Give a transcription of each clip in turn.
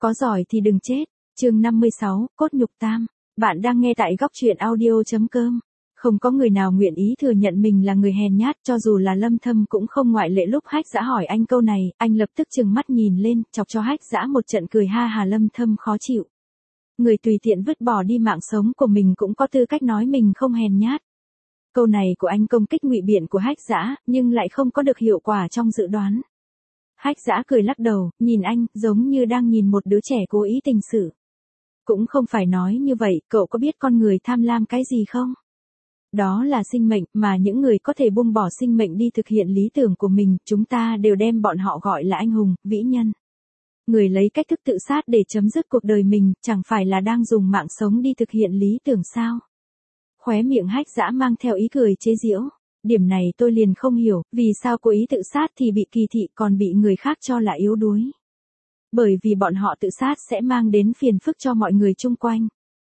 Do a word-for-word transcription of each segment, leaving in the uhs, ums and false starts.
Có giỏi thì đừng chết. Chương năm mươi sáu, cốt nhục tam. Bạn đang nghe tại góc truyện audio chấm com. Không có người nào nguyện ý thừa nhận mình là người hèn nhát, cho dù là Lâm Thâm cũng không ngoại lệ. Lúc Hách Dã hỏi anh câu này, anh lập tức trừng mắt nhìn lên, chọc cho Hách Dã một trận cười ha hà. Lâm Thâm khó chịu. Người tùy tiện vứt bỏ đi mạng sống của mình cũng có tư cách nói mình không hèn nhát. Câu này của anh công kích ngụy biện của Hách Dã, nhưng lại không có được hiệu quả trong dự đoán. Hách Dã cười lắc đầu, nhìn anh, giống như đang nhìn một đứa trẻ cố ý tình sự. Cũng không phải nói như vậy, cậu có biết con người tham lam cái gì không? Đó là sinh mệnh, mà những người có thể buông bỏ sinh mệnh đi thực hiện lý tưởng của mình, chúng ta đều đem bọn họ gọi là anh hùng, vĩ nhân. Người lấy cách thức tự sát để chấm dứt cuộc đời mình, chẳng phải là đang dùng mạng sống đi thực hiện lý tưởng sao? Khóe miệng Hách Dã mang theo ý cười chế giễu. Điểm này tôi liền không hiểu, vì sao cố ý tự sát thì bị kỳ thị còn bị người khác cho là yếu đuối. Bởi vì bọn họ tự sát sẽ mang đến phiền phức cho mọi người chung quanh.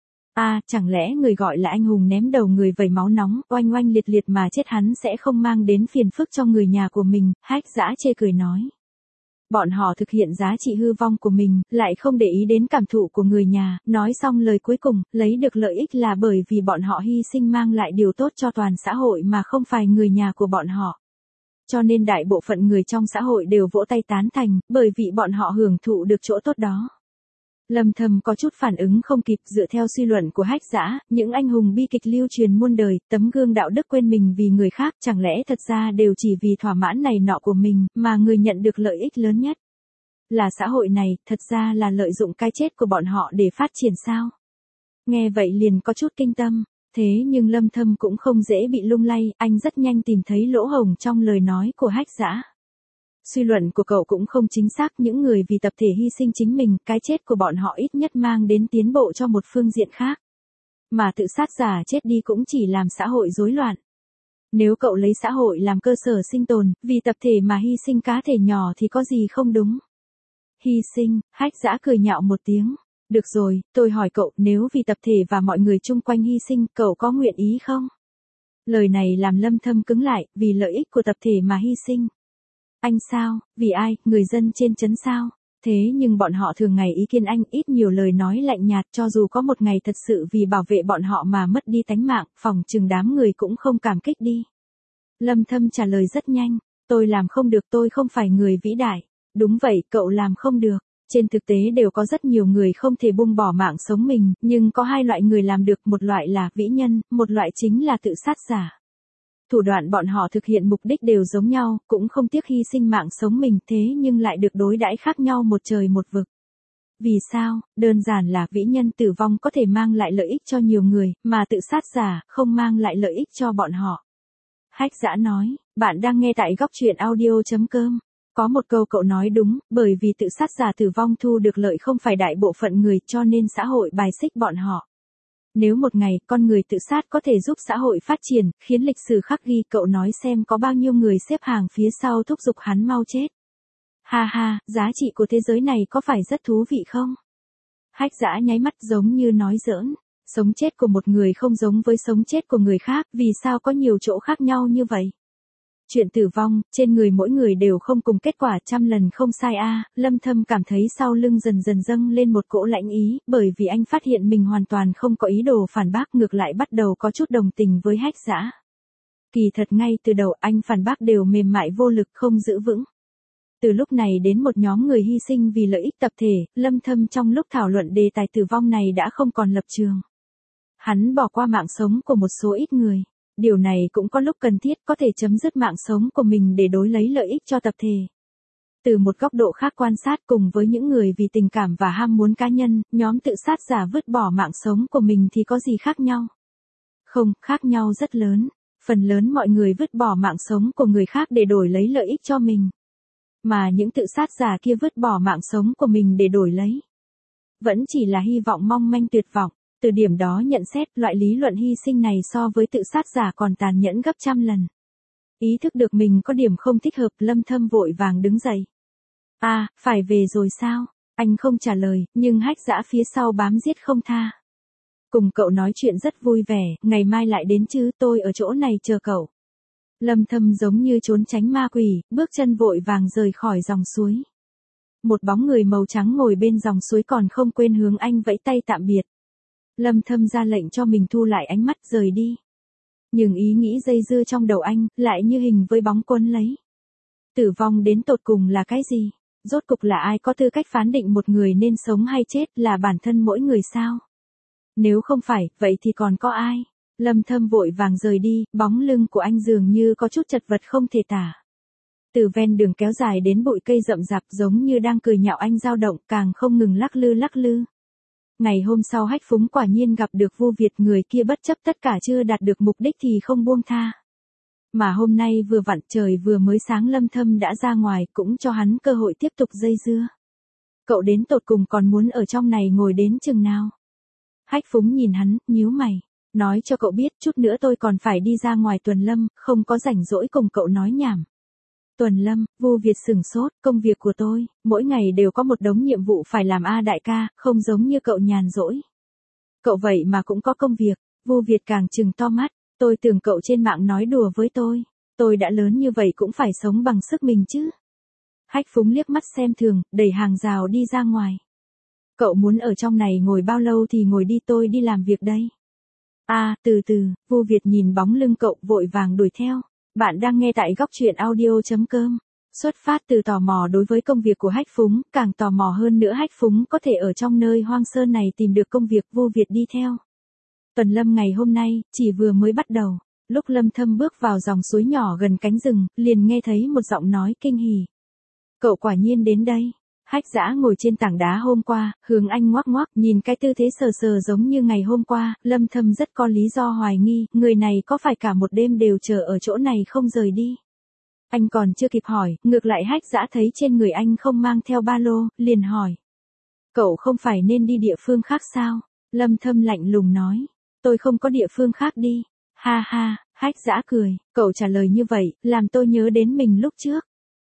À, chẳng lẽ người gọi là anh hùng ném đầu người vẩy máu nóng, oanh oanh liệt liệt mà chết hắn sẽ không mang đến phiền phức cho người nhà của mình, Hách Dã chê cười nói. Bọn họ thực hiện giá trị hư vong của mình, lại không để ý đến cảm thụ của người nhà, nói xong lời cuối cùng, lấy được lợi ích là bởi vì bọn họ hy sinh mang lại điều tốt cho toàn xã hội mà không phải người nhà của bọn họ. Cho nên đại bộ phận người trong xã hội đều vỗ tay tán thành, bởi vì bọn họ hưởng thụ được chỗ tốt đó. Lâm Thâm có chút phản ứng không kịp. Dựa theo suy luận của Hách Dã, những anh hùng bi kịch lưu truyền muôn đời, tấm gương đạo đức quên mình vì người khác, chẳng lẽ thật ra đều chỉ vì thỏa mãn này nọ của mình, mà người nhận được lợi ích lớn nhất là xã hội này, thật ra là lợi dụng cái chết của bọn họ để phát triển sao? Nghe vậy liền có chút kinh tâm, thế nhưng Lâm Thâm cũng không dễ bị lung lay, anh rất nhanh tìm thấy lỗ hổng trong lời nói của Hách Dã. Suy luận của cậu cũng không chính xác, những người vì tập thể hy sinh chính mình, cái chết của bọn họ ít nhất mang đến tiến bộ cho một phương diện khác. Mà tự sát giả chết đi cũng chỉ làm xã hội rối loạn. Nếu cậu lấy xã hội làm cơ sở sinh tồn, vì tập thể mà hy sinh cá thể nhỏ thì có gì không đúng? Hy sinh, Hách Dã cười nhạo một tiếng. Được rồi, tôi hỏi cậu, nếu vì tập thể và mọi người chung quanh hy sinh, cậu có nguyện ý không? Lời này làm Lâm Thâm cứng lại, vì lợi ích của tập thể mà hy sinh. Anh sao, vì ai, người dân trên trấn sao? Thế nhưng bọn họ thường ngày ý kiến anh, ít nhiều lời nói lạnh nhạt, cho dù có một ngày thật sự vì bảo vệ bọn họ mà mất đi tánh mạng, phòng chừng đám người cũng không cảm kích đi. Lâm Thâm trả lời rất nhanh, tôi làm không được, tôi không phải người vĩ đại. Đúng vậy, cậu làm không được. Trên thực tế đều có rất nhiều người không thể buông bỏ mạng sống mình, nhưng có hai loại người làm được, một loại là vĩ nhân, một loại chính là tự sát giả. Thủ đoạn bọn họ thực hiện mục đích đều giống nhau, cũng không tiếc hy sinh mạng sống mình, thế nhưng lại được đối đãi khác nhau một trời một vực. Vì sao? Đơn giản là vĩ nhân tử vong có thể mang lại lợi ích cho nhiều người, mà tự sát giả không mang lại lợi ích cho bọn họ. Hách Dã nói, bạn đang nghe tại góc truyện audio chấm com. Có một câu cậu nói đúng, bởi vì tự sát giả tử vong thu được lợi không phải đại bộ phận người, cho nên xã hội bài xích bọn họ. Nếu một ngày, con người tự sát có thể giúp xã hội phát triển, khiến lịch sử khắc ghi, cậu nói xem có bao nhiêu người xếp hàng phía sau thúc giục hắn mau chết. Ha ha, giá trị của thế giới này có phải rất thú vị không? Hách Dã nháy mắt giống như nói giỡn. Sống chết của một người không giống với sống chết của người khác, vì sao có nhiều chỗ khác nhau như vậy? Chuyện tử vong, trên người mỗi người đều không cùng kết quả, trăm lần không sai a. À, Lâm Thâm cảm thấy sau lưng dần dần dâng lên một cỗ lãnh ý, bởi vì anh phát hiện mình hoàn toàn không có ý đồ phản bác, ngược lại bắt đầu có chút đồng tình với Hách Dã. Kỳ thật ngay từ đầu anh phản bác đều mềm mại vô lực, không giữ vững. Từ lúc này đến một nhóm người hy sinh vì lợi ích tập thể, Lâm Thâm trong lúc thảo luận đề tài tử vong này đã không còn lập trường. Hắn bỏ qua mạng sống của một số ít người. Điều này cũng có lúc cần thiết, có thể chấm dứt mạng sống của mình để đối lấy lợi ích cho tập thể. Từ một góc độ khác quan sát, cùng với những người vì tình cảm và ham muốn cá nhân, nhóm tự sát giả vứt bỏ mạng sống của mình thì có gì khác nhau? Không, khác nhau rất lớn. Phần lớn mọi người vứt bỏ mạng sống của người khác để đổi lấy lợi ích cho mình. Mà những tự sát giả kia vứt bỏ mạng sống của mình để đổi lấy. Vẫn chỉ là hy vọng mong manh tuyệt vọng. Từ điểm đó nhận xét, loại lý luận hy sinh này so với tự sát giả còn tàn nhẫn gấp trăm lần. Ý thức được mình có điểm không thích hợp, Lâm Thâm vội vàng đứng dậy. À, phải về rồi sao? Anh không trả lời, nhưng Hách Dã phía sau bám giết không tha. Cùng cậu nói chuyện rất vui vẻ, ngày mai lại đến chứ, tôi ở chỗ này chờ cậu. Lâm Thâm giống như trốn tránh ma quỷ, bước chân vội vàng rời khỏi dòng suối. một bóng người màu trắng ngồi bên dòng suối còn không quên hướng anh vẫy tay tạm biệt. Lâm Thâm ra lệnh cho mình thu lại ánh mắt rời đi. Nhưng ý nghĩ dây dưa trong đầu anh, lại như hình với bóng quấn lấy. Tử vong đến tột cùng là cái gì? Rốt cục là ai có tư cách phán định một người nên sống hay chết, là bản thân mỗi người sao? Nếu không phải, vậy thì còn có ai? Lâm Thâm vội vàng rời đi, bóng lưng của anh dường như có chút chật vật không thể tả. Từ ven đường kéo dài đến bụi cây rậm rạp giống như đang cười nhạo anh dao động, càng không ngừng lắc lư lắc lư. Ngày hôm sau Hách Phúng quả nhiên gặp được Vu Việt, người kia bất chấp tất cả chưa đạt được mục đích thì không buông tha. Mà hôm nay vừa vặn trời vừa mới sáng, Lâm Thâm đã ra ngoài, cũng cho hắn cơ hội tiếp tục dây dưa. Cậu đến tột cùng còn muốn ở trong này ngồi đến chừng nào? Hách Phúng nhìn hắn, nhíu mày. Nói cho cậu biết, chút nữa tôi còn phải đi ra ngoài tuần lâm, không có rảnh rỗi cùng cậu nói nhảm. Tuần lâm, Vu Việt sửng sốt, công việc của tôi, mỗi ngày đều có một đống nhiệm vụ phải làm a đại ca, không giống như cậu nhàn rỗi. Cậu vậy mà cũng có công việc, Vu Việt càng trừng to mắt, tôi tưởng cậu trên mạng nói đùa với tôi, tôi đã lớn như vậy cũng phải sống bằng sức mình chứ. Hách Phúng liếc mắt xem thường, đẩy hàng rào đi ra ngoài. Cậu muốn ở trong này ngồi bao lâu thì ngồi đi, tôi đi làm việc đây. À, từ từ, Vu Việt nhìn bóng lưng cậu vội vàng đuổi theo. Bạn đang nghe tại góc truyện audio.com. Xuất phát từ tò mò đối với công việc của Hách Phúng, càng tò mò hơn nữa Hách Phúng có thể ở trong nơi hoang sơ này tìm được công việc, Vu Việt đi theo. Tuần lâm ngày hôm nay, chỉ vừa mới bắt đầu. Lúc Lâm Thâm bước vào dòng suối nhỏ gần cánh rừng, liền nghe thấy một giọng nói kinh hỉ. Cậu quả nhiên đến đây. Hách Dã ngồi trên tảng đá hôm qua, hướng anh ngoắc ngoắc, nhìn cái tư thế sờ sờ giống như ngày hôm qua, Lâm Thâm rất có lý do hoài nghi, người này có phải cả một đêm đều chờ ở chỗ này không rời đi. Anh còn chưa kịp hỏi, ngược lại Hách Dã thấy trên người anh không mang theo ba lô, liền hỏi. Cậu không phải nên đi địa phương khác sao? Lâm Thâm lạnh lùng nói. Tôi không có địa phương khác đi. Ha ha, Hách Dã cười, cậu trả lời như vậy, làm tôi nhớ đến mình lúc trước.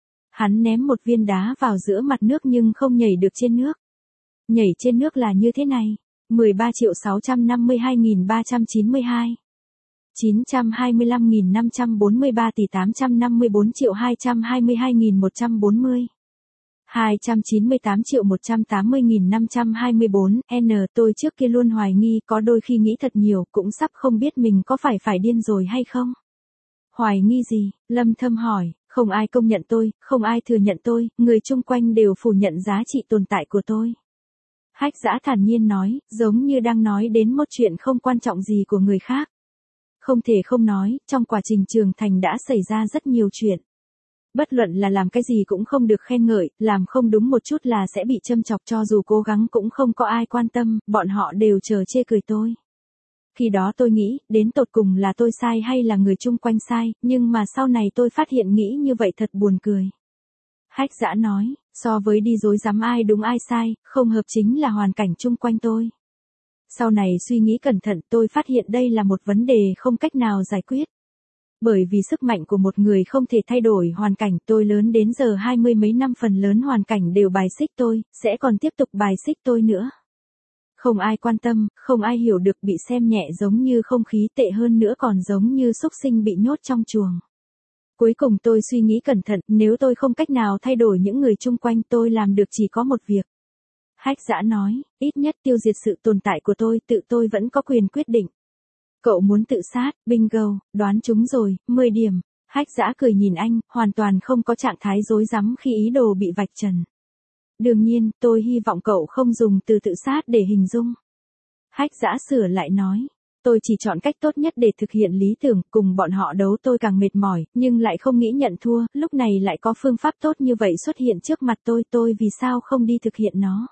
Hắn ném một viên đá vào giữa mặt nước nhưng không nhảy được trên nước. Nhảy trên nước là như thế này. mười ba triệu sáu trăm năm mươi hai nghìn ba trăm chín mươi hai. chín trăm hai mươi lăm nghìn năm trăm bốn mươi ba tỷ tám trăm năm mươi bốn triệu hai trăm hai mươi hai nghìn một trăm bốn mươi. hai trăm chín mươi tám triệu một trăm tám mươi nghìn năm trăm hai mươi bốn. N tôi trước kia luôn hoài nghi, có đôi khi nghĩ thật nhiều, cũng sắp không biết mình có phải phải điên rồi hay không. Hoài nghi gì? Lâm Thâm hỏi. Không ai công nhận tôi, không ai thừa nhận tôi, người chung quanh đều phủ nhận giá trị tồn tại của tôi. Hách Dã thản nhiên nói, giống như đang nói đến một chuyện không quan trọng gì của người khác. Không thể không nói, trong quá trình trưởng thành đã xảy ra rất nhiều chuyện. Bất luận là làm cái gì cũng không được khen ngợi, làm không đúng một chút là sẽ bị châm chọc, cho dù cố gắng cũng không có ai quan tâm, bọn họ đều chờ chê cười tôi. Khi đó tôi nghĩ, đến tột cùng là tôi sai hay là người chung quanh sai, nhưng mà sau này tôi phát hiện nghĩ như vậy thật buồn cười. Hách Dã nói, so với đi dối dám ai đúng ai sai, không hợp chính là hoàn cảnh chung quanh tôi. Sau này suy nghĩ cẩn thận, tôi phát hiện đây là một vấn đề không cách nào giải quyết. Bởi vì sức mạnh của một người không thể thay đổi hoàn cảnh, tôi lớn đến giờ hai mươi mấy năm phần lớn hoàn cảnh đều bài xích tôi, sẽ còn tiếp tục bài xích tôi nữa. Không ai quan tâm, không ai hiểu được, bị xem nhẹ giống như không khí, tệ hơn nữa còn giống như súc sinh bị nhốt trong chuồng. Cuối cùng tôi suy nghĩ cẩn thận, nếu tôi không cách nào thay đổi những người chung quanh, tôi làm được chỉ có một việc. Hách Dã nói, ít nhất tiêu diệt sự tồn tại của tôi, tự tôi vẫn có quyền quyết định. Cậu muốn tự sát, bingo, đoán trúng rồi, mười điểm. Hách Dã cười nhìn anh, hoàn toàn không có trạng thái rối rắm khi ý đồ bị vạch trần. Đương nhiên, tôi hy vọng cậu không dùng từ tự sát để hình dung. Hách Dã sửa lại nói, tôi chỉ chọn cách tốt nhất để thực hiện lý tưởng, cùng bọn họ đấu tôi càng mệt mỏi, nhưng lại không nghĩ nhận thua, lúc này lại có phương pháp tốt như vậy xuất hiện trước mặt tôi, tôi vì sao không đi thực hiện nó.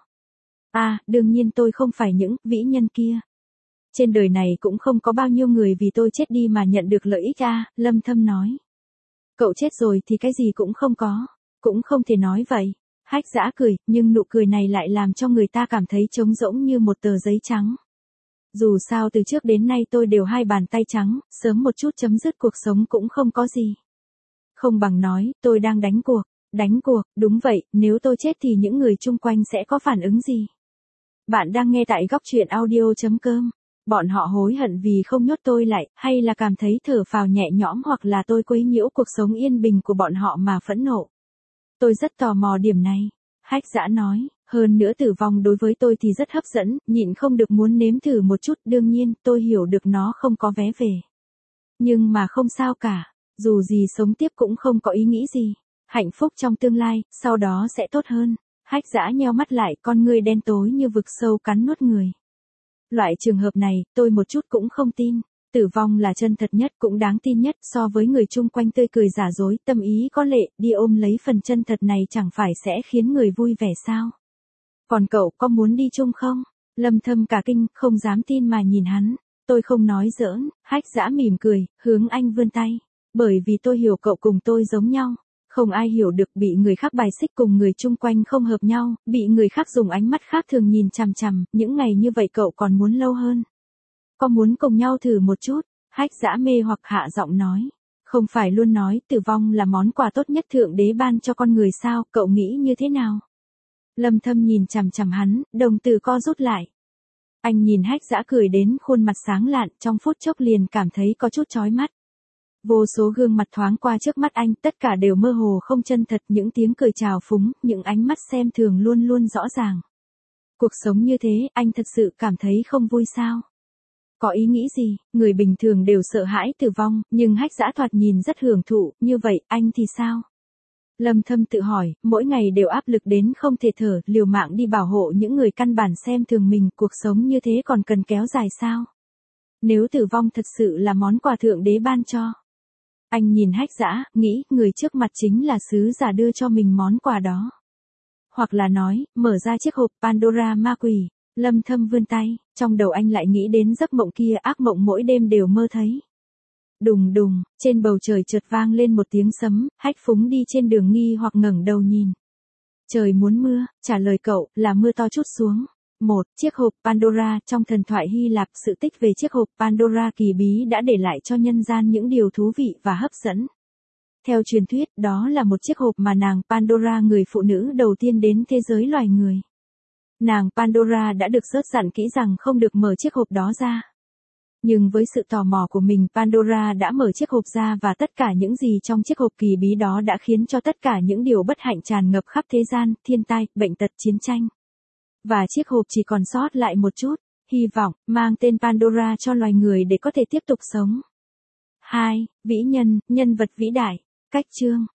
À, đương nhiên tôi không phải những vĩ nhân kia. Trên đời này cũng không có bao nhiêu người vì tôi chết đi mà nhận được lợi ích à, Lâm Thâm nói. Cậu chết rồi thì cái gì cũng không có, cũng không thể nói vậy. Hách Dã cười, nhưng nụ cười này lại làm cho người ta cảm thấy trống rỗng như một tờ giấy trắng. Dù sao từ trước đến nay tôi đều hai bàn tay trắng, sớm một chút chấm dứt cuộc sống cũng không có gì. Không bằng nói, tôi đang đánh cuộc. Đánh cuộc, đúng vậy, nếu tôi chết thì những người chung quanh sẽ có phản ứng gì? Bạn đang nghe tại góc truyện audio.com. Bọn họ hối hận vì không nhốt tôi lại, hay là cảm thấy thở phào nhẹ nhõm, hoặc là tôi quấy nhiễu cuộc sống yên bình của bọn họ mà phẫn nộ? Tôi rất tò mò điểm này. Hách Dã nói, hơn nữa tử vong đối với tôi thì rất hấp dẫn, nhịn không được muốn nếm thử một chút, đương nhiên, tôi hiểu được nó không có vé về. Nhưng mà không sao cả, dù gì sống tiếp cũng không có ý nghĩ gì. Hạnh phúc trong tương lai, sau đó sẽ tốt hơn. Hách Dã nheo mắt lại, con ngươi đen tối như vực sâu cắn nuốt người. Loại trường hợp này, tôi một chút cũng không tin. Tử vong là chân thật nhất cũng đáng tin nhất so với người chung quanh tươi cười giả dối, tâm ý có lệ, đi ôm lấy phần chân thật này chẳng phải sẽ khiến người vui vẻ sao? Còn cậu có muốn đi chung không? Lâm Thâm cả kinh, không dám tin mà nhìn hắn. Tôi không nói giỡn, Hách Dã mỉm cười, hướng anh vươn tay. Bởi vì tôi hiểu cậu cùng tôi giống nhau. Không ai hiểu được bị người khác bài xích cùng người chung quanh không hợp nhau, bị người khác dùng ánh mắt khác thường nhìn chằm chằm, những ngày như vậy cậu còn muốn lâu hơn. Có muốn cùng nhau thử một chút? Hách Dã mê hoặc hạ giọng nói. Không phải luôn nói tử vong là món quà tốt nhất thượng đế ban cho con người sao, cậu nghĩ như thế nào? Lâm Thâm nhìn chằm chằm hắn, đồng tử co rút lại. Anh nhìn Hách Dã cười đến khuôn mặt sáng lạn, trong phút chốc liền cảm thấy có chút chói mắt. Vô số gương mặt thoáng qua trước mắt anh, tất cả đều mơ hồ không chân thật, những tiếng cười chào phúng, những ánh mắt xem thường luôn luôn rõ ràng. Cuộc sống như thế, anh thật sự cảm thấy không vui sao? Có ý nghĩ gì? Người bình thường đều sợ hãi tử vong, nhưng Hách Dã thoạt nhìn rất hưởng thụ, như vậy, anh thì sao? Lâm Thâm tự hỏi, mỗi ngày đều áp lực đến không thể thở, liều mạng đi bảo hộ những người căn bản xem thường mình, cuộc sống như thế còn cần kéo dài sao? Nếu tử vong thật sự là món quà thượng đế ban cho. Anh nhìn Hách Dã, nghĩ, người trước mặt chính là sứ giả đưa cho mình món quà đó. Hoặc là nói, mở ra chiếc hộp Pandora ma quỷ. Lâm Thâm vươn tay, trong đầu anh lại nghĩ đến giấc mộng kia, ác mộng mỗi đêm đều mơ thấy. Đùng đùng, trên bầu trời chợt vang lên một tiếng sấm, Hách Phúng đi trên đường nghi hoặc ngẩng đầu nhìn. Trời muốn mưa, trả lời cậu, là mưa to chút xuống. Một, chiếc hộp Pandora, trong thần thoại Hy Lạp, sự tích về chiếc hộp Pandora kỳ bí đã để lại cho nhân gian những điều thú vị và hấp dẫn. Theo truyền thuyết, đó là một chiếc hộp mà nàng Pandora, người phụ nữ đầu tiên đến thế giới loài người. Nàng Pandora đã được sớt dặn kỹ rằng không được mở chiếc hộp đó ra. Nhưng với sự tò mò của mình, Pandora đã mở chiếc hộp ra và tất cả những gì trong chiếc hộp kỳ bí đó đã khiến cho tất cả những điều bất hạnh tràn ngập khắp thế gian, thiên tai, bệnh tật, chiến tranh. Và chiếc hộp chỉ còn sót lại một chút, hy vọng, mang tên Pandora cho loài người để có thể tiếp tục sống. hai. Vĩ nhân, nhân vật vĩ đại. Cách chương